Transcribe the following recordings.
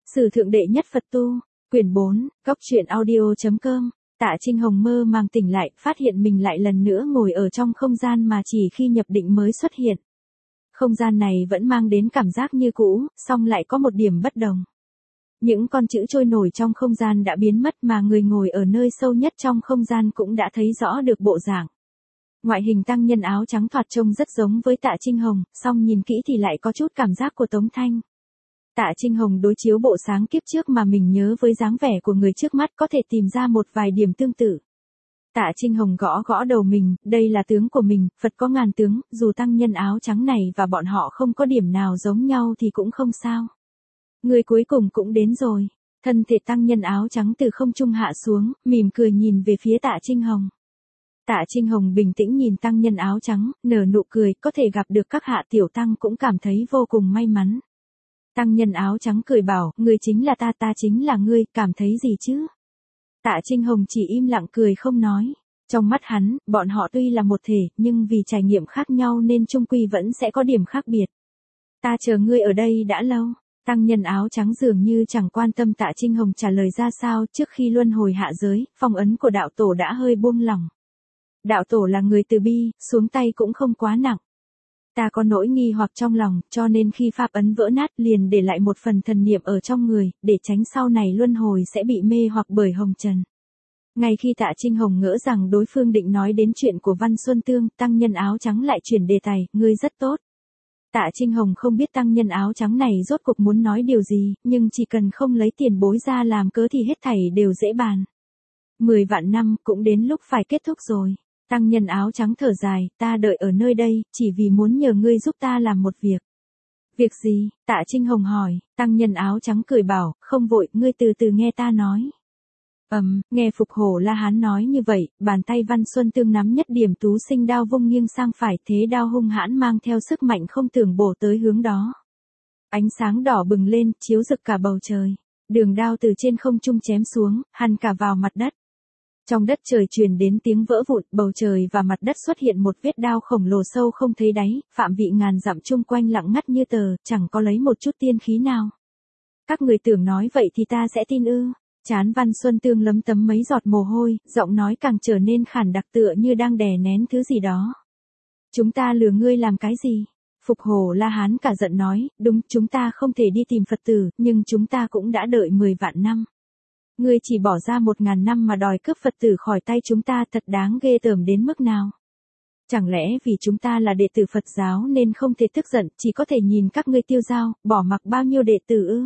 Sử thượng đệ nhất Phật tu, quyển 4, góc truyện audio.com. Tạ Trinh Hồng mơ màng tỉnh lại, phát hiện mình lại lần nữa ngồi ở trong không gian mà chỉ khi nhập định mới xuất hiện. Không gian này vẫn mang đến cảm giác như cũ, song lại có một điểm bất đồng. Những con chữ trôi nổi trong không gian đã biến mất mà người ngồi ở nơi sâu nhất trong không gian cũng đã thấy rõ được bộ dạng. Ngoại hình tăng nhân áo trắng thoạt trông rất giống với Tạ Trinh Hồng, song nhìn kỹ thì lại có chút cảm giác của Tống Thanh. Tạ Trinh Hồng đối chiếu bộ sáng kiếp trước mà mình nhớ với dáng vẻ của người trước mắt có thể tìm ra một vài điểm tương tự. Tạ Trinh Hồng gõ gõ đầu mình, đây là tướng của mình, Phật có ngàn tướng, dù tăng nhân áo trắng này và bọn họ không có điểm nào giống nhau thì cũng không sao. Người cuối cùng cũng đến rồi. Thân thể tăng nhân áo trắng từ không trung hạ xuống, mỉm cười nhìn về phía Tạ Trinh Hồng. Tạ Trinh Hồng bình tĩnh nhìn tăng nhân áo trắng, nở nụ cười, có thể gặp được các hạ tiểu tăng cũng cảm thấy vô cùng may mắn. Tăng nhân áo trắng cười bảo, ngươi chính là ta, ta chính là ngươi, cảm thấy gì chứ? Tạ Trinh Hồng chỉ im lặng cười không nói. Trong mắt hắn, bọn họ tuy là một thể, nhưng vì trải nghiệm khác nhau nên chung quy vẫn sẽ có điểm khác biệt. Ta chờ ngươi ở đây đã lâu. Tăng nhân áo trắng dường như chẳng quan tâm Tạ Trinh Hồng trả lời ra sao. Trước khi luân hồi hạ giới, phong ấn của đạo tổ đã hơi buông lỏng. Đạo tổ là người từ bi, xuống tay cũng không quá nặng. Ta có nỗi nghi hoặc trong lòng, cho nên khi pháp ấn vỡ nát liền để lại một phần thần niệm ở trong người, để tránh sau này luân hồi sẽ bị mê hoặc bởi hồng trần. Ngay khi Tạ Trinh Hồng ngỡ rằng đối phương định nói đến chuyện của Văn Xuân Tương, tăng nhân áo trắng lại chuyển đề tài, ngươi rất tốt. Tạ Trinh Hồng không biết tăng nhân áo trắng này rốt cuộc muốn nói điều gì, nhưng chỉ cần không lấy tiền bối ra làm cớ thì hết thảy đều dễ bàn. 10 vạn năm cũng đến lúc phải kết thúc rồi. Tăng nhân áo trắng thở dài, ta đợi ở nơi đây, chỉ vì muốn nhờ ngươi giúp ta làm một việc. Việc gì? Tạ Trinh Hồng hỏi, tăng nhân áo trắng cười bảo, không vội, ngươi từ từ nghe ta nói. Nghe Phục Hổ La Hán nói như vậy, bàn tay Văn Xuân Tương nắm nhất điểm tú sinh đao vung nghiêng sang phải, thế đao hung hãn mang theo sức mạnh không tưởng bổ tới hướng đó. Ánh sáng đỏ bừng lên, chiếu rực cả bầu trời. Đường đao từ trên không trung chém xuống, hằn cả vào mặt đất. Trong đất trời truyền đến tiếng vỡ vụn, bầu trời và mặt đất xuất hiện một vết đao khổng lồ sâu không thấy đáy, phạm vị ngàn dặm chung quanh lặng ngắt như tờ, chẳng có lấy một chút tiên khí nào. Các người tưởng nói vậy thì ta sẽ tin ư? Trán Văn Xuân Tương lấm tấm mấy giọt mồ hôi, giọng nói càng trở nên khản đặc tựa như đang đè nén thứ gì đó. Chúng ta lừa ngươi làm cái gì? Phục Hổ La Hán cả giận nói, đúng, chúng ta không thể đi tìm Phật tử, nhưng chúng ta cũng đã đợi 10 vạn năm. Ngươi chỉ bỏ ra 1000 năm mà đòi cướp Phật tử khỏi tay chúng ta, thật đáng ghê tởm đến mức nào. Chẳng lẽ vì chúng ta là đệ tử Phật giáo nên không thể tức giận, chỉ có thể nhìn các ngươi tiêu dao, bỏ mặc bao nhiêu đệ tử ư?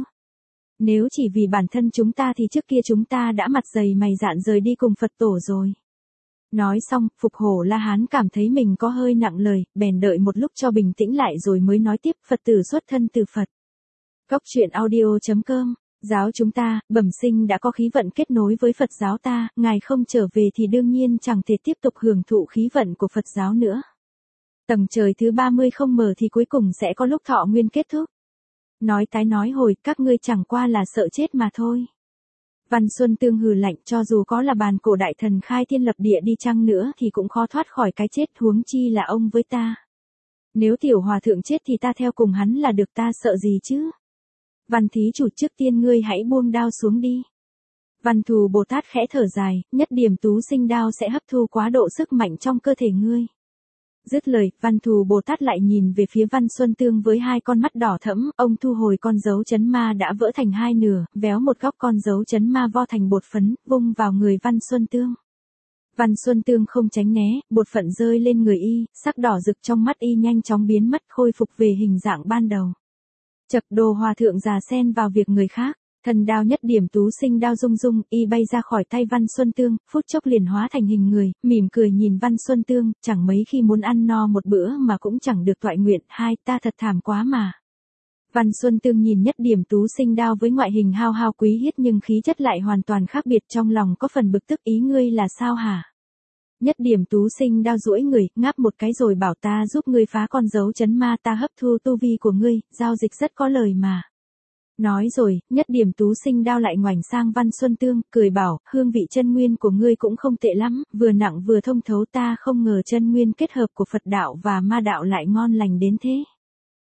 Nếu chỉ vì bản thân chúng ta thì trước kia chúng ta đã mặt dày mày dạn rời đi cùng Phật tổ rồi. Nói xong, Phục Hổ La Hán cảm thấy mình có hơi nặng lời, bèn đợi một lúc cho bình tĩnh lại rồi mới nói tiếp, Phật tử xuất thân từ Phật. Góc truyện audio.com. Giáo chúng ta, bẩm sinh đã có khí vận kết nối với Phật giáo ta, ngài không trở về thì đương nhiên chẳng thể tiếp tục hưởng thụ khí vận của Phật giáo nữa. Tầng trời thứ 30 không mở thì cuối cùng sẽ có lúc thọ nguyên kết thúc. Nói tái nói hồi, các ngươi chẳng qua là sợ chết mà thôi. Văn Xuân Tương hừ lạnh, cho dù có là bàn cổ đại thần khai thiên lập địa đi chăng nữa thì cũng khó thoát khỏi cái chết, huống chi là ông với ta. Nếu tiểu hòa thượng chết thì ta theo cùng hắn là được, ta sợ gì chứ? Văn thí chủ, trước tiên ngươi hãy buông đao xuống đi. Văn Thù Bồ Tát khẽ thở dài, nhất điểm tú sinh đao sẽ hấp thu quá độ sức mạnh trong cơ thể ngươi. Dứt lời, Văn Thù Bồ Tát lại nhìn về phía Văn Xuân Tương với hai con mắt đỏ thẫm, ông thu hồi con dấu chấn ma đã vỡ thành hai nửa, véo một góc con dấu chấn ma vo thành bột phấn, vung vào người Văn Xuân Tương. Văn Xuân Tương không tránh né, bột phận rơi lên người y, sắc đỏ rực trong mắt y nhanh chóng biến mất, khôi phục về hình dạng ban đầu. Chập, Đồ hòa thượng già xen vào việc người khác, thần đao nhất điểm tú sinh đao rung rung, y bay ra khỏi tay Văn Xuân Tương, phút chốc liền hóa thành hình người, mỉm cười nhìn Văn Xuân Tương, chẳng mấy khi muốn ăn no một bữa mà cũng chẳng được toại nguyện, hai, ta thật thảm quá mà. Văn Xuân Tương nhìn nhất điểm tú sinh đao với ngoại hình hao hao quý hiết nhưng khí chất lại hoàn toàn khác biệt, trong lòng có phần bực tức, ý ngươi là sao hả? Nhất điểm tú sinh đao duỗi người, ngáp một cái rồi bảo, ta giúp ngươi phá con dấu chấn ma, ta hấp thu tu vi của ngươi, giao dịch rất có lời mà. Nói rồi, nhất điểm tú sinh đao lại ngoảnh sang Văn Xuân Tương, cười bảo, hương vị chân nguyên của ngươi cũng không tệ lắm, vừa nặng vừa thông thấu, ta không ngờ chân nguyên kết hợp của Phật đạo và ma đạo lại ngon lành đến thế.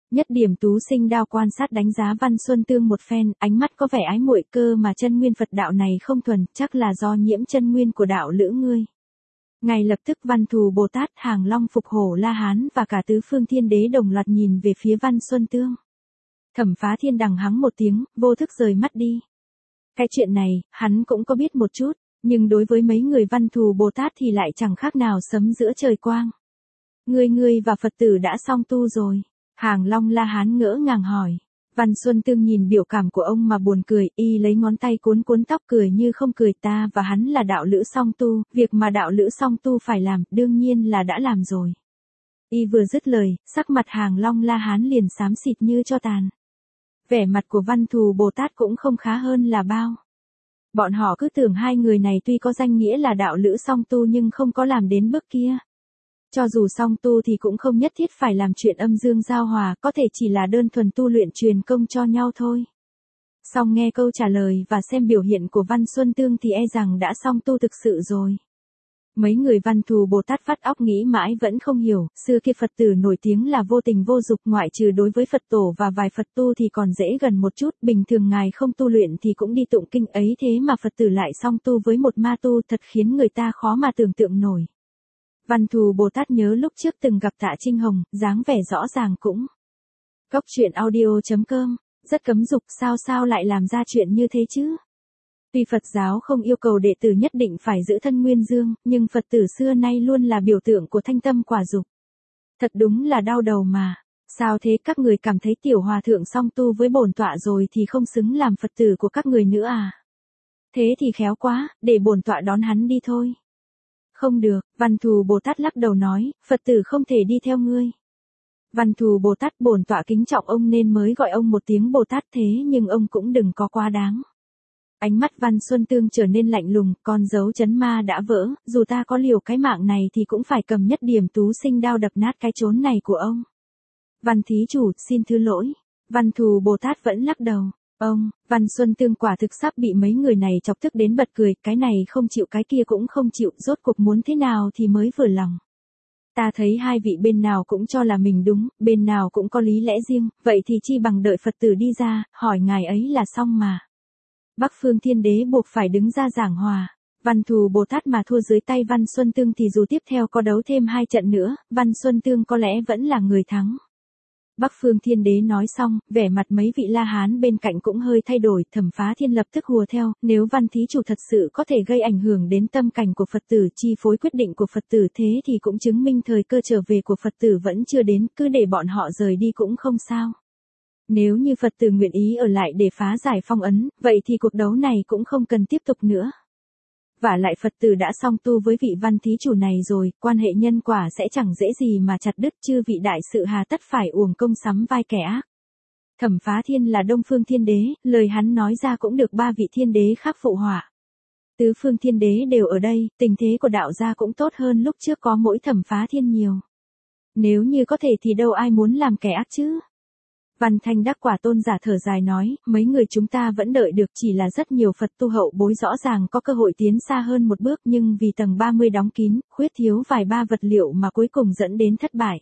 Nhất điểm tú sinh đao quan sát đánh giá Văn Xuân Tương một phen, ánh mắt có vẻ ái muội, cơ mà chân nguyên Phật đạo này không thuần, chắc là do nhiễm chân nguyên của đạo lữ ngươi. Ngay lập tức Văn Thù Bồ Tát, Hàng Long Phục Hổ La Hán và cả tứ phương thiên đế đồng loạt nhìn về phía Văn Xuân Tương. Thẩm Phá Thiên đằng hắng một tiếng, vô thức rời mắt đi. Cái chuyện này, hắn cũng có biết một chút, nhưng đối với mấy người Văn Thù Bồ Tát thì lại chẳng khác nào sấm giữa trời quang. Ngươi và Phật tử đã xong tu rồi. Hàng Long La Hán ngỡ ngàng hỏi. Văn Xuân Tương nhìn biểu cảm của ông mà buồn cười, y lấy ngón tay cuốn cuốn tóc cười như không cười, ta và hắn là đạo lữ song tu, việc mà đạo lữ song tu phải làm, đương nhiên là đã làm rồi. Y vừa dứt lời, sắc mặt Hàng Long La Hán liền xám xịt như tro tàn. Vẻ mặt của Văn Thù Bồ Tát cũng không khá hơn là bao. Bọn họ cứ tưởng hai người này tuy có danh nghĩa là đạo lữ song tu nhưng không có làm đến bước kia. Cho dù song tu thì cũng không nhất thiết phải làm chuyện âm dương giao hòa, có thể chỉ là đơn thuần tu luyện truyền công cho nhau thôi. Song nghe câu trả lời và xem biểu hiện của Văn Xuân Tương thì e rằng đã song tu thực sự rồi. Mấy người Văn Thù Bồ Tát vắt óc nghĩ mãi vẫn không hiểu, xưa kia Phật tử nổi tiếng là vô tình vô dục, ngoại trừ đối với Phật tổ và vài Phật tu thì còn dễ gần một chút, bình thường ngài không tu luyện thì cũng đi tụng kinh ấy, thế mà Phật tử lại song tu với một ma tu, thật khiến người ta khó mà tưởng tượng nổi. Văn Thù Bồ Tát nhớ lúc trước từng gặp Tạ Trinh Hồng, dáng vẻ rõ ràng cũng. Góc truyện audio.com, rất cấm dục, sao lại làm ra chuyện như thế chứ? Tuy Phật giáo không yêu cầu đệ tử nhất định phải giữ thân nguyên dương, nhưng Phật tử xưa nay luôn là biểu tượng của thanh tâm quả dục. Thật đúng là đau đầu mà. Sao thế, các người cảm thấy tiểu hòa thượng song tu với bổn tọa rồi thì không xứng làm Phật tử của các người nữa à? Thế thì khéo quá, để bổn tọa đón hắn đi thôi. Không được, Văn Thù Bồ Tát lắc đầu nói, Phật tử không thể đi theo ngươi. Văn Thù Bồ Tát, bổn tọa kính trọng ông nên mới gọi ông một tiếng Bồ Tát, thế nhưng ông cũng đừng có quá đáng. Ánh mắt Văn Xuân Tương trở nên lạnh lùng, con dấu chấn ma đã vỡ, dù ta có liều cái mạng này thì cũng phải cầm nhất điểm tú sinh đao đập nát cái chốn này của ông. Văn thí chủ, xin thứ lỗi. Văn Thù Bồ Tát vẫn lắc đầu. Ông, Văn Xuân Tương quả thực sắp bị mấy người này chọc tức đến bật cười, cái này không chịu cái kia cũng không chịu, rốt cuộc muốn thế nào thì mới vừa lòng. Ta thấy hai vị bên nào cũng cho là mình đúng, bên nào cũng có lý lẽ riêng, vậy thì chi bằng đợi Phật tử đi ra, hỏi ngài ấy là xong mà. Bắc Phương Thiên Đế buộc phải đứng ra giảng hòa. Văn Thù Bồ Tát mà thua dưới tay Văn Xuân Tương thì dù tiếp theo có đấu thêm 2 trận nữa, Văn Xuân Tương có lẽ vẫn là người thắng. Bắc Phương Thiên Đế nói xong, vẻ mặt mấy vị La Hán bên cạnh cũng hơi thay đổi, Thẩm Phá Thiên lập tức hùa theo, nếu Văn thí chủ thật sự có thể gây ảnh hưởng đến tâm cảnh của Phật tử, chi phối quyết định của Phật tử, thế thì cũng chứng minh thời cơ trở về của Phật tử vẫn chưa đến, cứ để bọn họ rời đi cũng không sao. Nếu như Phật tử nguyện ý ở lại để phá giải phong ấn, vậy thì cuộc đấu này cũng không cần tiếp tục nữa. Vả lại Phật tử đã song tu với vị Văn thí chủ này rồi, quan hệ nhân quả sẽ chẳng dễ gì mà chặt đứt, chư vị đại sự hà tất phải uổng công sắm vai kẻ ác. Thẩm Phá Thiên là Đông Phương Thiên Đế, lời hắn nói ra cũng được 3 vị thiên đế khác phụ họa. Tứ Phương Thiên Đế đều ở đây, tình thế của đạo gia cũng tốt hơn lúc trước có mỗi Thẩm Phá Thiên nhiều. Nếu như có thể thì đâu ai muốn làm kẻ ác chứ. Văn Thanh Đắc Quả Tôn giả thở dài nói, mấy người chúng ta vẫn đợi được, chỉ là rất nhiều Phật tu hậu bối rõ ràng có cơ hội tiến xa hơn một bước, nhưng vì tầng 30 đóng kín, khuyết thiếu vài ba vật liệu mà cuối cùng dẫn đến thất bại.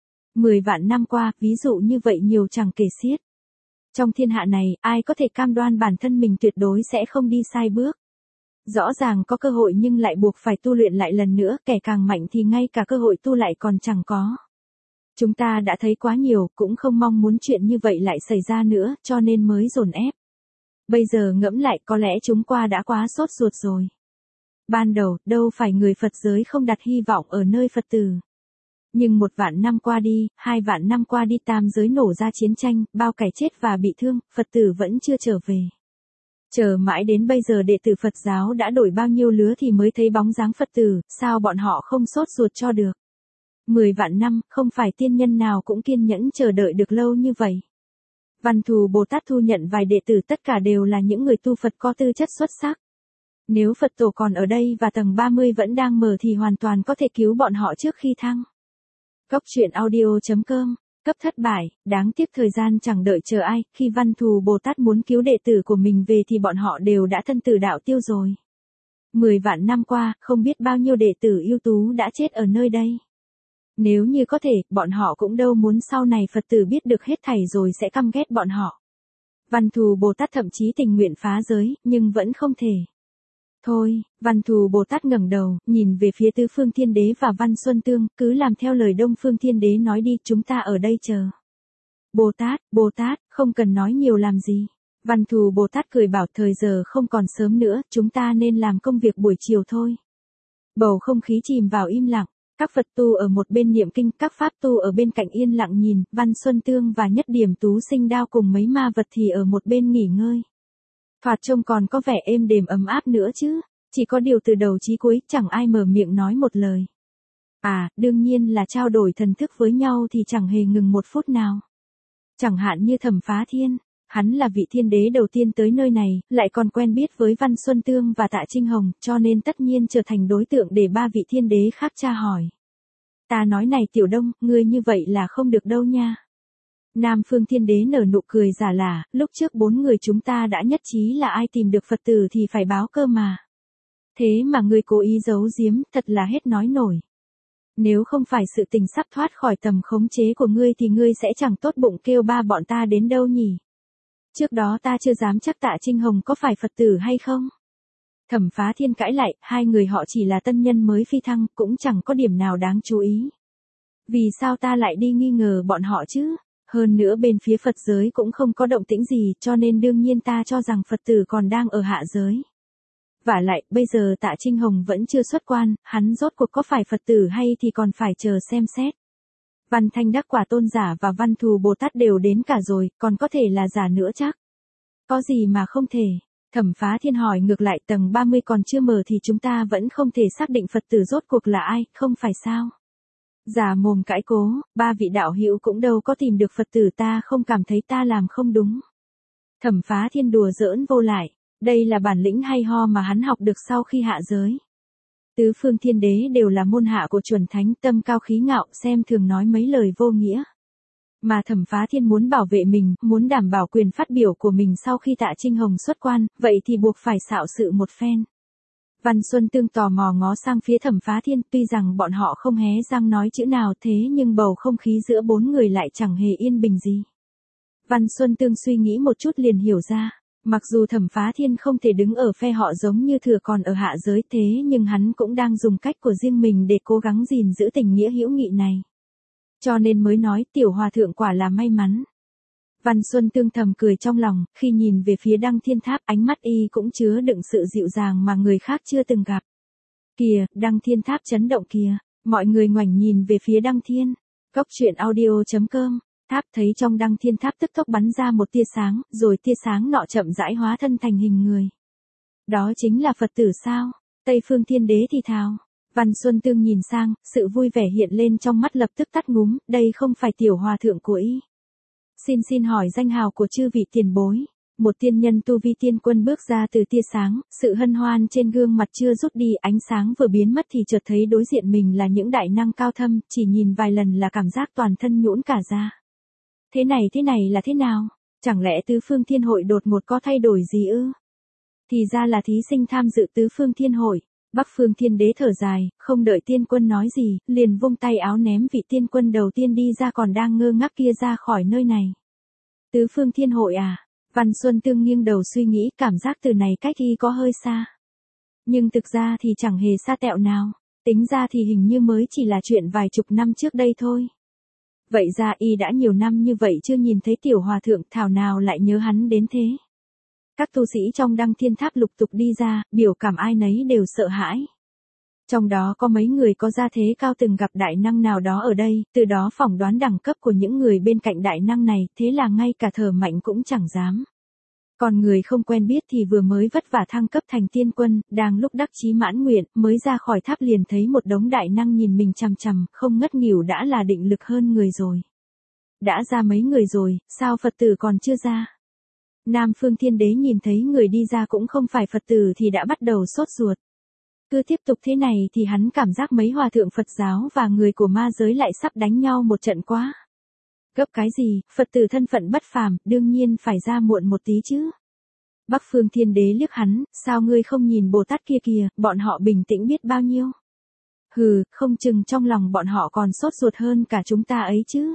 10 vạn năm qua, ví dụ như vậy nhiều chẳng kể xiết. Trong thiên hạ này, ai có thể cam đoan bản thân mình tuyệt đối sẽ không đi sai bước. Rõ ràng có cơ hội nhưng lại buộc phải tu luyện lại lần nữa, kẻ càng mạnh thì ngay cả cơ hội tu lại còn chẳng có. Chúng ta đã thấy quá nhiều, cũng không mong muốn chuyện như vậy lại xảy ra nữa, cho nên mới dồn ép. Bây giờ ngẫm lại có lẽ chúng qua đã quá sốt ruột rồi. Ban đầu, đâu phải người Phật giới không đặt hy vọng ở nơi Phật tử. Nhưng 1 vạn năm qua đi, 2 vạn năm qua đi, tam giới nổ ra chiến tranh, bao kẻ chết và bị thương, Phật tử vẫn chưa trở về. Chờ mãi đến bây giờ đệ tử Phật giáo đã đổi bao nhiêu lứa thì mới thấy bóng dáng Phật tử, sao bọn họ không sốt ruột cho được. 10 vạn năm, không phải tiên nhân nào cũng kiên nhẫn chờ đợi được lâu như vậy. Văn Thù Bồ Tát thu nhận vài đệ tử, tất cả đều là những người tu Phật có tư chất xuất sắc. Nếu Phật tổ còn ở đây và tầng 30 vẫn đang mở thì hoàn toàn có thể cứu bọn họ trước khi thăng. Góc truyện audio.com, cấp thất bại, đáng tiếc thời gian chẳng đợi chờ ai, khi Văn Thù Bồ Tát muốn cứu đệ tử của mình về thì bọn họ đều đã thân tử đạo tiêu rồi. 10 vạn năm qua, không biết bao nhiêu đệ tử ưu tú đã chết ở nơi đây. Nếu như có thể, bọn họ cũng đâu muốn sau này Phật tử biết được hết thảy rồi sẽ căm ghét bọn họ. Văn Thù Bồ Tát thậm chí tình nguyện phá giới, nhưng vẫn không thể. Thôi, Văn Thù Bồ Tát ngẩng đầu, nhìn về phía Tứ Phương Thiên Đế và Văn Xuân Tương, cứ làm theo lời Đông Phương Thiên Đế nói đi, chúng ta ở đây chờ. Bồ Tát, không cần nói nhiều làm gì. Văn Thù Bồ Tát cười bảo thời giờ không còn sớm nữa, chúng ta nên làm công việc buổi chiều thôi. Bầu không khí chìm vào im lặng, các Phật tu ở một bên niệm kinh, các Pháp tu ở bên cạnh yên lặng nhìn, Văn Xuân Tương và Nhất Điểm Tú Sinh Đao cùng mấy ma vật thì ở một bên nghỉ ngơi. Thoạt trông còn có vẻ êm đềm ấm áp nữa chứ, chỉ có điều từ đầu chí cuối chẳng ai mở miệng nói một lời. À, đương nhiên là trao đổi thần thức với nhau thì chẳng hề ngừng một phút nào. Chẳng hạn như Thẩm Phá Thiên, hắn là vị thiên đế đầu tiên tới nơi này, lại còn quen biết với Văn Xuân Tương và Tạ Trinh Hồng, cho nên tất nhiên trở thành đối tượng để ba vị thiên đế khác tra hỏi. Ta nói này Tiểu Đông, ngươi như vậy là không được đâu nha. Nam Phương Thiên Đế nở nụ cười giả lả, lúc trước 4 người chúng ta đã nhất trí là ai tìm được Phật tử thì phải báo cơ mà. Thế mà ngươi cố ý giấu giếm, thật là hết nói nổi. Nếu không phải sự tình sắp thoát khỏi tầm khống chế của ngươi thì ngươi sẽ chẳng tốt bụng kêu ba bọn ta đến đâu nhỉ. Trước đó ta chưa dám chắc Tạ Trinh Hồng có phải Phật tử hay không. Thẩm Phá Thiên cãi lại, hai người họ chỉ là tân nhân mới phi thăng, cũng chẳng có điểm nào đáng chú ý. Vì sao ta lại đi nghi ngờ bọn họ chứ? Hơn nữa bên phía Phật giới cũng không có động tĩnh gì, cho nên đương nhiên ta cho rằng Phật tử còn đang ở hạ giới. Vả lại, bây giờ Tạ Trinh Hồng vẫn chưa xuất quan, hắn rốt cuộc có phải Phật tử hay thì còn phải chờ xem xét. Văn Thanh Đắc Quả Tôn giả và Văn Thù Bồ Tát đều đến cả rồi, còn có thể là giả nữa chắc. Có gì mà không thể? Thẩm Phá Thiên hỏi ngược lại, tầng 30 còn chưa mở thì chúng ta vẫn không thể xác định Phật tử rốt cuộc là ai, không phải sao? Giả mồm cãi cố, ba vị đạo hữu cũng đâu có tìm được Phật tử, ta không cảm thấy ta làm không đúng. Thẩm Phá Thiên đùa giỡn vô lại, đây là bản lĩnh hay ho mà hắn học được sau khi hạ giới. Tứ Phương Thiên Đế đều là môn hạ của chuẩn thánh, tâm cao khí ngạo, xem thường nói mấy lời vô nghĩa. Mà Thẩm Phá Thiên muốn bảo vệ mình, muốn đảm bảo quyền phát biểu của mình sau khi Tạ Trinh Hồng xuất quan, vậy thì buộc phải xạo sự một phen. Văn Xuân Tương tò mò ngó sang phía Thẩm Phá Thiên, tuy rằng bọn họ không hé răng nói chữ nào thế nhưng bầu không khí giữa 4 người lại chẳng hề yên bình gì. Văn Xuân Tương suy nghĩ một chút liền hiểu ra, mặc dù Thẩm Phá Thiên không thể đứng ở phe họ giống như thừa còn ở hạ giới thế nhưng hắn cũng đang dùng cách của riêng mình để cố gắng gìn giữ tình nghĩa hữu nghị này. Cho nên mới nói tiểu hòa thượng quả là may mắn. Văn Xuân Tương thầm cười trong lòng, khi nhìn về phía Đăng Thiên Tháp ánh mắt y cũng chứa đựng sự dịu dàng mà người khác chưa từng gặp. Kìa, Đăng Thiên Tháp chấn động kìa, mọi người ngoảnh nhìn về phía Đăng Thiên. Cốc truyện audio.com, tháp thấy trong Đăng Thiên Tháp tức tốc bắn ra một tia sáng, rồi tia sáng nọ chậm rãi hóa thân thành hình người. Đó chính là Phật tử sao? Tây Phương Thiên Đế thì thào. Văn Xuân Tương nhìn sang, sự vui vẻ hiện lên trong mắt lập tức tắt ngúm, đây không phải tiểu hòa thượng của y. Xin hỏi danh hào của chư vị tiền bối. Một tiên nhân tu vi tiên quân bước ra từ tia sáng, sự hân hoan trên gương mặt chưa rút đi, ánh sáng vừa biến mất thì chợt thấy đối diện mình là những đại năng cao thâm, chỉ nhìn vài lần là cảm giác toàn thân nhũn cả ra. Thế này là thế nào? Chẳng lẽ Tứ Phương Thiên Hội đột ngột có thay đổi gì ư? Thì ra là thí sinh tham dự Tứ Phương Thiên Hội. Bắc Phương Thiên Đế thở dài, không đợi tiên quân nói gì, liền vung tay áo ném vị tiên quân đầu tiên đi ra còn đang ngơ ngác kia ra khỏi nơi này. Tứ Phương Thiên Hội à? Văn Xuân Tương nghiêng đầu suy nghĩ, cảm giác từ này cách y có hơi xa. Nhưng thực ra thì chẳng hề xa tẹo nào, tính ra thì hình như mới chỉ là chuyện vài chục năm trước đây thôi. Vậy ra y đã nhiều năm như vậy chưa nhìn thấy tiểu hòa thượng, thảo nào lại nhớ hắn đến thế. Các tu sĩ trong Đăng Thiên Tháp lục tục đi ra, biểu cảm ai nấy đều sợ hãi. Trong đó có mấy người có gia thế cao từng gặp đại năng nào đó ở đây, từ đó phỏng đoán đẳng cấp của những người bên cạnh đại năng này, thế là ngay cả thở mạnh cũng chẳng dám. Còn người không quen biết thì vừa mới vất vả thăng cấp thành tiên quân, đang lúc đắc chí mãn nguyện, mới ra khỏi tháp liền thấy một đống đại năng nhìn mình chằm chằm, không ngất nghỉu đã là định lực hơn người rồi. Đã ra mấy người rồi, sao Phật tử còn chưa ra? Nam Phương Thiên Đế nhìn thấy người đi ra cũng không phải Phật tử thì đã bắt đầu sốt ruột. Cứ tiếp tục thế này thì hắn cảm giác mấy hòa thượng Phật giáo và người của ma giới lại sắp đánh nhau một trận quá. Gấp cái gì, Phật tử thân phận bất phàm, đương nhiên phải ra muộn một tí chứ. Bắc Phương Thiên Đế liếc hắn, sao ngươi không nhìn Bồ Tát kia kìa, bọn họ bình tĩnh biết bao nhiêu. Hừ, không chừng trong lòng bọn họ còn sốt ruột hơn cả chúng ta ấy chứ.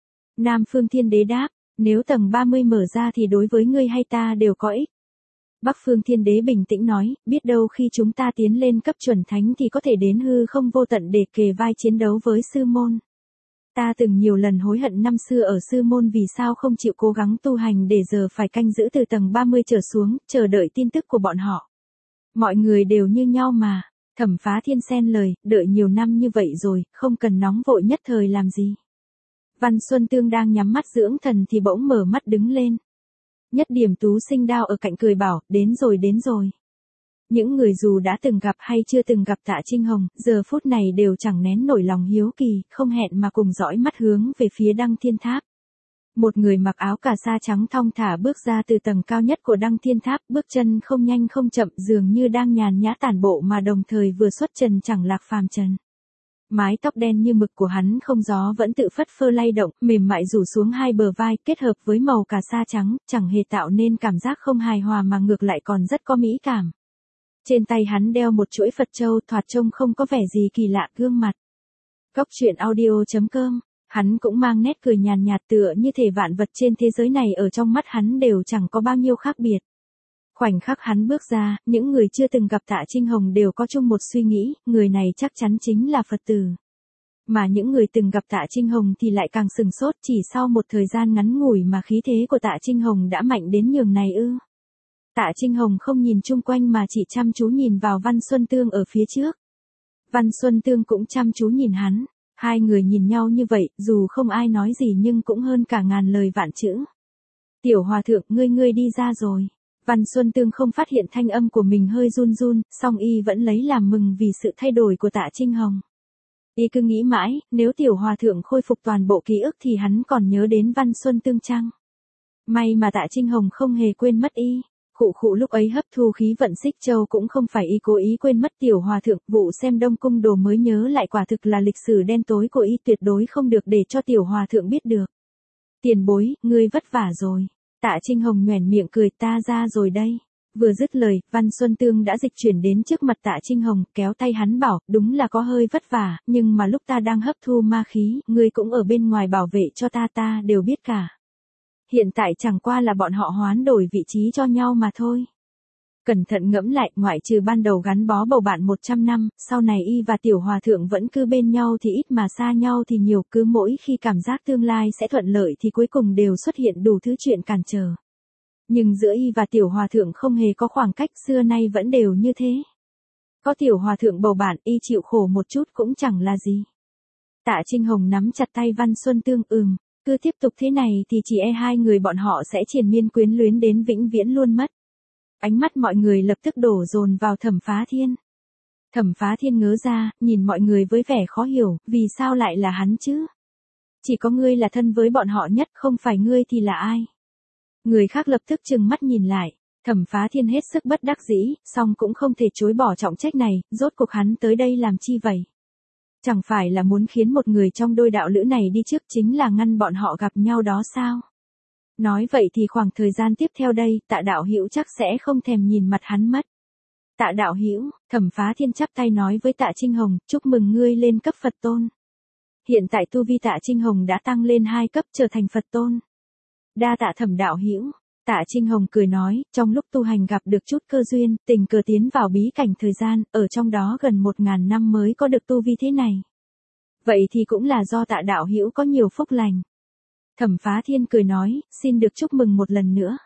Nam Phương Thiên Đế đáp, nếu tầng 30 mở ra thì đối với ngươi hay ta đều có ích. Bắc Phương Thiên Đế bình tĩnh nói, biết đâu khi chúng ta tiến lên cấp chuẩn thánh thì có thể đến hư không vô tận để kề vai chiến đấu với sư môn. Ta từng nhiều lần hối hận năm xưa ở sư môn vì sao không chịu cố gắng tu hành để giờ phải canh giữ từ tầng 30 trở xuống, chờ đợi tin tức của bọn họ. Mọi người đều như nhau mà. Thẩm Phá Thiên xen lời, đợi nhiều năm như vậy rồi, không cần nóng vội nhất thời làm gì. Văn Xuân Tương đang nhắm mắt dưỡng thần thì bỗng mở mắt đứng lên. Nhất Điểm Tú Sinh Đao ở cạnh cười bảo, đến rồi đến rồi. Những người dù đã từng gặp hay chưa từng gặp Tạ Trinh Hồng, giờ phút này đều chẳng nén nổi lòng hiếu kỳ, không hẹn mà cùng dõi mắt hướng về phía Đăng Thiên Tháp. Một người mặc áo cà sa trắng thong thả bước ra từ tầng cao nhất của Đăng Thiên Tháp, bước chân không nhanh không chậm, dường như đang nhàn nhã tản bộ mà đồng thời vừa xuất trần chẳng lạc phàm trần. Mái tóc đen như mực của hắn không gió vẫn tự phất phơ lay động, mềm mại rủ xuống hai bờ vai, kết hợp với màu cà sa trắng, chẳng hề tạo nên cảm giác không hài hòa mà ngược lại còn rất có mỹ cảm. Trên tay hắn đeo một chuỗi Phật châu, thoạt trông không có vẻ gì kỳ lạ gương mặt. Góc truyện audio.com, hắn cũng mang nét cười nhàn nhạt tựa như thể vạn vật trên thế giới này ở trong mắt hắn đều chẳng có bao nhiêu khác biệt. Khoảnh khắc hắn bước ra, những người chưa từng gặp Tạ Trinh Hồng đều có chung một suy nghĩ, người này chắc chắn chính là Phật tử. Mà những người từng gặp Tạ Trinh Hồng thì lại càng sừng sốt, chỉ sau một thời gian ngắn ngủi mà khí thế của Tạ Trinh Hồng đã mạnh đến nhường này ư. Tạ Trinh Hồng không nhìn chung quanh mà chỉ chăm chú nhìn vào Văn Xuân Tương ở phía trước. Văn Xuân Tương cũng chăm chú nhìn hắn, hai người nhìn nhau như vậy, dù không ai nói gì nhưng cũng hơn cả ngàn lời vạn chữ. Tiểu hòa thượng, ngươi đi ra rồi. Văn Xuân Tương không phát hiện thanh âm của mình hơi run run, song y vẫn lấy làm mừng vì sự thay đổi của Tạ Trinh Hồng. Y cứ nghĩ mãi, nếu tiểu hòa thượng khôi phục toàn bộ ký ức thì hắn còn nhớ đến Văn Xuân Tương chăng? May mà Tạ Trinh Hồng không hề quên mất y. Khụ lúc ấy hấp thu khí vận Xích Châu cũng không phải y cố ý quên mất tiểu hòa thượng, vụ xem Đông Cung Đồ mới nhớ lại quả thực là lịch sử đen tối của y, tuyệt đối không được để cho tiểu hòa thượng biết được. Tiền bối, ngươi vất vả rồi. Tạ Trinh Hồng nhoẻn miệng cười, ta ra rồi đây. Vừa dứt lời, Văn Xuân Tương đã dịch chuyển đến trước mặt Tạ Trinh Hồng, kéo tay hắn bảo, đúng là có hơi vất vả, nhưng mà lúc ta đang hấp thu ma khí, ngươi cũng ở bên ngoài bảo vệ cho ta đều biết cả. Hiện tại chẳng qua là bọn họ hoán đổi vị trí cho nhau mà thôi. Cẩn thận ngẫm lại, ngoại trừ ban đầu gắn bó bầu bạn 100 năm, sau này y và tiểu hòa thượng vẫn cứ bên nhau thì ít mà xa nhau thì nhiều, cứ mỗi khi cảm giác tương lai sẽ thuận lợi thì cuối cùng đều xuất hiện đủ thứ chuyện cản trở. Nhưng giữa y và tiểu hòa thượng không hề có khoảng cách, xưa nay vẫn đều như thế. Có tiểu hòa thượng bầu bạn, y chịu khổ một chút cũng chẳng là gì. Tạ Trinh Hồng nắm chặt tay Văn Xuân Tương, cứ tiếp tục thế này thì chỉ e hai người bọn họ sẽ triền miên quyến luyến đến vĩnh viễn luôn mất. Ánh mắt mọi người lập tức đổ dồn vào Thẩm Phá Thiên. Thẩm Phá Thiên ngớ ra, nhìn mọi người với vẻ khó hiểu, vì sao lại là hắn chứ? Chỉ có ngươi là thân với bọn họ nhất, không phải ngươi thì là ai? Người khác lập tức trừng mắt nhìn lại, Thẩm Phá Thiên hết sức bất đắc dĩ, song cũng không thể chối bỏ trọng trách này, rốt cuộc hắn tới đây làm chi vậy? Chẳng phải là muốn khiến một người trong đôi đạo lữ này đi trước, chính là ngăn bọn họ gặp nhau đó sao? Nói vậy thì khoảng thời gian tiếp theo đây, Tạ đạo hữu chắc sẽ không thèm nhìn mặt hắn mất. Tạ đạo hữu, Thẩm Phá Thiên chắp tay nói với Tạ Trinh Hồng, chúc mừng ngươi lên cấp Phật tôn. Hiện tại tu vi Tạ Trinh Hồng đã tăng lên 2 cấp trở thành Phật tôn. Đa tạ Thẩm đạo hữu. Tạ Trinh Hồng cười nói, trong lúc tu hành gặp được chút cơ duyên, tình cờ tiến vào bí cảnh thời gian, ở trong đó gần 1000 năm mới có được tu vi thế này. Vậy thì cũng là do Tạ đạo hữu có nhiều phúc lành. Thẩm Phá Thiên cười nói, xin được chúc mừng một lần nữa.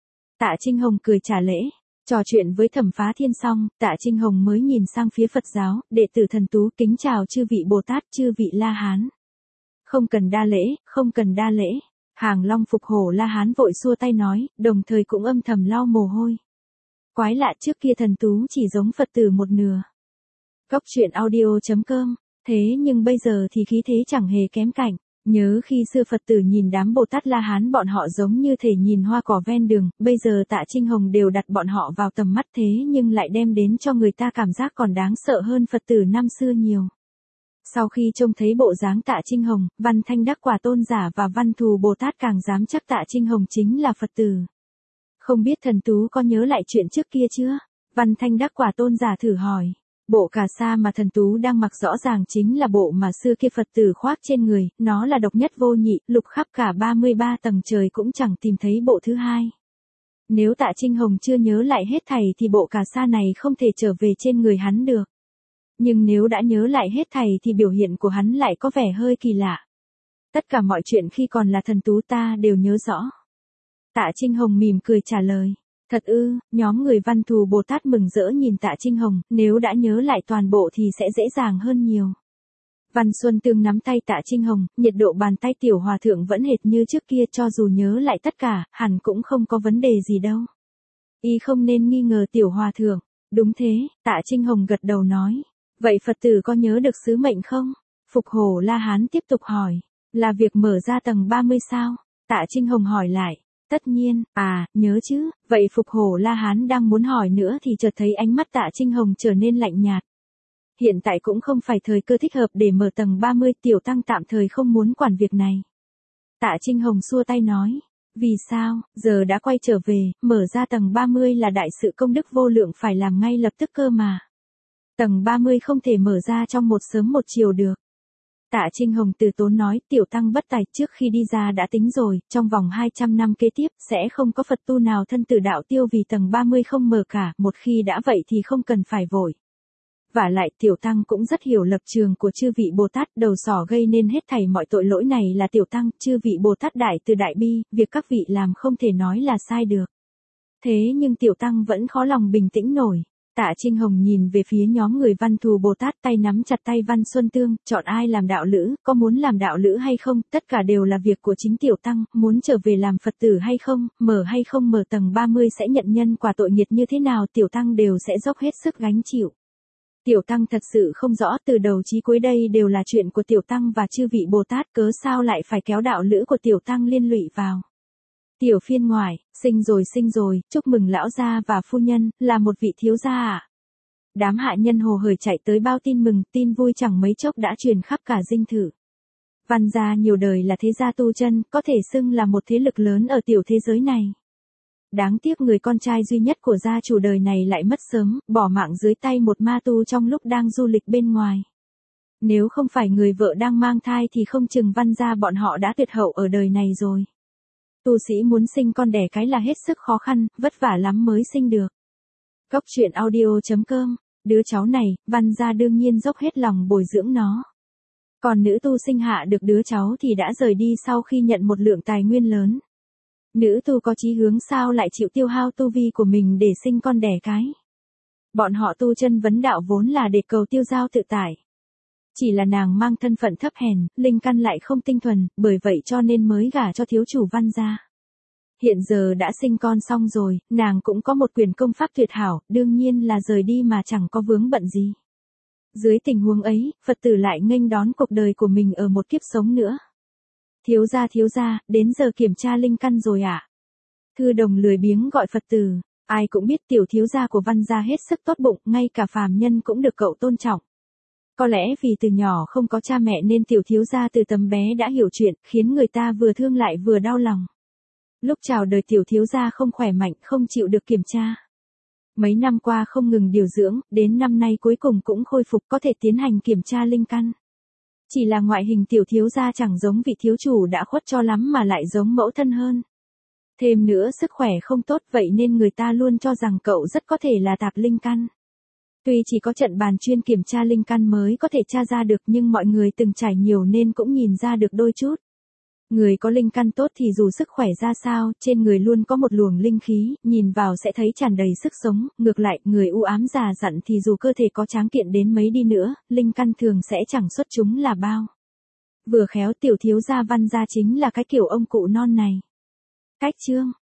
Tạ Trinh Hồng cười trả lễ. Trò chuyện với Thẩm Phá Thiên xong, Tạ Trinh Hồng mới nhìn sang phía Phật giáo, đệ tử Thần Tú kính chào chư vị Bồ Tát, chư vị La Hán. Không cần đa lễ, không cần đa lễ. Hàng Long Phục Hổ La Hán vội xua tay nói, đồng thời cũng âm thầm lau mồ hôi. Quái lạ, trước kia Thần Tú chỉ giống Phật tử một nửa. Góc truyện audio.com, thế nhưng bây giờ thì khí thế chẳng hề kém cạnh. Nhớ khi xưa Phật tử nhìn đám Bồ Tát La Hán bọn họ giống như thể nhìn hoa cỏ ven đường, bây giờ Tạ Trinh Hồng đều đặt bọn họ vào tầm mắt thế nhưng lại đem đến cho người ta cảm giác còn đáng sợ hơn Phật tử năm xưa nhiều. Sau khi trông thấy bộ dáng Tạ Trinh Hồng, Văn Thanh Đắc Quả Tôn giả và Văn Thù Bồ Tát càng dám chắc Tạ Trinh Hồng chính là Phật tử. Không biết Thần Tú có nhớ lại chuyện trước kia chưa? Văn Thanh Đắc Quả Tôn giả thử hỏi. Bộ cà sa mà thần tú đang mặc rõ ràng chính là bộ mà xưa kia Phật tử khoác trên người, nó là độc nhất vô nhị, lục khắp cả 33 tầng trời cũng chẳng tìm thấy bộ thứ hai. Nếu Tạ Trinh Hồng chưa nhớ lại hết thảy thì bộ cà sa này không thể trở về trên người hắn được. Nhưng nếu đã nhớ lại hết thảy thì biểu hiện của hắn lại có vẻ hơi kỳ lạ. Tất cả mọi chuyện khi còn là thần tú ta đều nhớ rõ. Tạ Trinh Hồng mỉm cười trả lời. Thật ư, nhóm người Văn Thù Bồ Tát mừng rỡ nhìn Tạ Trinh Hồng, nếu đã nhớ lại toàn bộ thì sẽ dễ dàng hơn nhiều. Văn Xuân Tương nắm tay Tạ Trinh Hồng, nhiệt độ bàn tay tiểu hòa thượng vẫn hệt như trước kia, cho dù nhớ lại tất cả, hẳn cũng không có vấn đề gì đâu. Y không nên nghi ngờ tiểu hòa thượng. Đúng thế, Tạ Trinh Hồng gật đầu nói. Vậy Phật tử có nhớ được sứ mệnh không? Phục Hổ La Hán tiếp tục hỏi. Là việc mở ra tầng 30 sao? Tạ Trinh Hồng hỏi lại. Tất nhiên, nhớ chứ. Vậy Phục Hổ La Hán đang muốn hỏi nữa thì chợt thấy ánh mắt Tạ Trinh Hồng trở nên lạnh nhạt. Hiện tại cũng không phải thời cơ thích hợp để mở tầng 30, tiểu tăng tạm thời không muốn quản việc này. Tạ Trinh Hồng xua tay nói. Vì sao, giờ đã quay trở về, mở ra tầng 30 là đại sự công đức vô lượng phải làm ngay lập tức cơ mà. Tầng 30 không thể mở ra trong một sớm một chiều được. Tạ Trinh Hồng từ tốn nói, tiểu tăng bất tài, trước khi đi ra đã tính rồi, trong vòng 200 năm kế tiếp sẽ không có Phật tu nào thân tử đạo tiêu vì tầng 30 không mở cả, một khi đã vậy thì không cần phải vội. Vả lại tiểu tăng cũng rất hiểu lập trường của chư vị Bồ Tát, đầu sỏ gây nên hết thảy mọi tội lỗi này là tiểu tăng, chư vị Bồ Tát đại từ đại bi, việc các vị làm không thể nói là sai được. Thế nhưng tiểu tăng vẫn khó lòng bình tĩnh nổi. Tạ Trinh Hồng nhìn về phía nhóm người Văn Thù Bồ Tát, tay nắm chặt tay Văn Xuân Tương, chọn ai làm đạo lữ, có muốn làm đạo lữ hay không, tất cả đều là việc của chính tiểu tăng, muốn trở về làm Phật tử hay không mở tầng 30 sẽ nhận nhân quả tội nghiệp như thế nào, tiểu tăng đều sẽ dốc hết sức gánh chịu. Tiểu tăng thật sự không rõ, từ đầu chí cuối đây đều là chuyện của tiểu tăng và chư vị Bồ Tát, cớ sao lại phải kéo đạo lữ của tiểu tăng liên lụy vào. Tiểu phiên ngoại, sinh rồi, chúc mừng lão gia và phu nhân, là một vị thiếu gia ạ. Đám hạ nhân hồ hởi chạy tới bao tin mừng, tin vui chẳng mấy chốc đã truyền khắp cả dinh thự. Văn gia nhiều đời là thế gia tu chân, có thể xưng là một thế lực lớn ở tiểu thế giới này. Đáng tiếc người con trai duy nhất của gia chủ đời này lại mất sớm, bỏ mạng dưới tay một ma tu trong lúc đang du lịch bên ngoài. Nếu không phải người vợ đang mang thai thì không chừng Văn gia bọn họ đã tuyệt hậu ở đời này rồi. Tu sĩ muốn sinh con đẻ cái là hết sức khó khăn, vất vả lắm mới sinh được. Cốc truyện audio.com, đứa cháu này, Văn gia đương nhiên dốc hết lòng bồi dưỡng nó. Còn nữ tu sinh hạ được đứa cháu thì đã rời đi sau khi nhận một lượng tài nguyên lớn. Nữ tu có chí hướng sao lại chịu tiêu hao tu vi của mình để sinh con đẻ cái. Bọn họ tu chân vấn đạo vốn là để cầu tiêu giao tự tại. Chỉ là nàng mang thân phận thấp hèn, linh căn lại không tinh thuần, bởi vậy cho nên mới gả cho thiếu chủ Văn gia. Hiện giờ đã sinh con xong rồi, nàng cũng có một quyền công pháp tuyệt hảo, đương nhiên là rời đi mà chẳng có vướng bận gì. Dưới tình huống ấy, Phật tử lại nghênh đón cuộc đời của mình ở một kiếp sống nữa. Thiếu gia, đến giờ kiểm tra linh căn rồi ạ. Thư đồng lười biếng gọi Phật tử, ai cũng biết tiểu thiếu gia của Văn gia hết sức tốt bụng, ngay cả phàm nhân cũng được cậu tôn trọng. Có lẽ vì từ nhỏ không có cha mẹ nên tiểu thiếu gia từ tấm bé đã hiểu chuyện, khiến người ta vừa thương lại vừa đau lòng. Lúc chào đời tiểu thiếu gia không khỏe mạnh, không chịu được kiểm tra. Mấy năm qua không ngừng điều dưỡng, đến năm nay cuối cùng cũng khôi phục, có thể tiến hành kiểm tra linh căn. Chỉ là ngoại hình tiểu thiếu gia chẳng giống vị thiếu chủ đã khuất cho lắm mà lại giống mẫu thân hơn. Thêm nữa sức khỏe không tốt, vậy nên người ta luôn cho rằng cậu rất có thể là tạp linh căn. Tuy chỉ có trận bàn chuyên kiểm tra linh căn mới có thể tra ra được, nhưng mọi người từng trải nhiều nên cũng nhìn ra được đôi chút. Người có linh căn tốt thì dù sức khỏe ra sao, trên người luôn có một luồng linh khí, nhìn vào sẽ thấy tràn đầy sức sống, ngược lại, người u ám già dặn thì dù cơ thể có tráng kiện đến mấy đi nữa, linh căn thường sẽ chẳng xuất chúng là bao. Vừa khéo tiểu thiếu gia Văn gia chính là cái kiểu ông cụ non này. Cách chương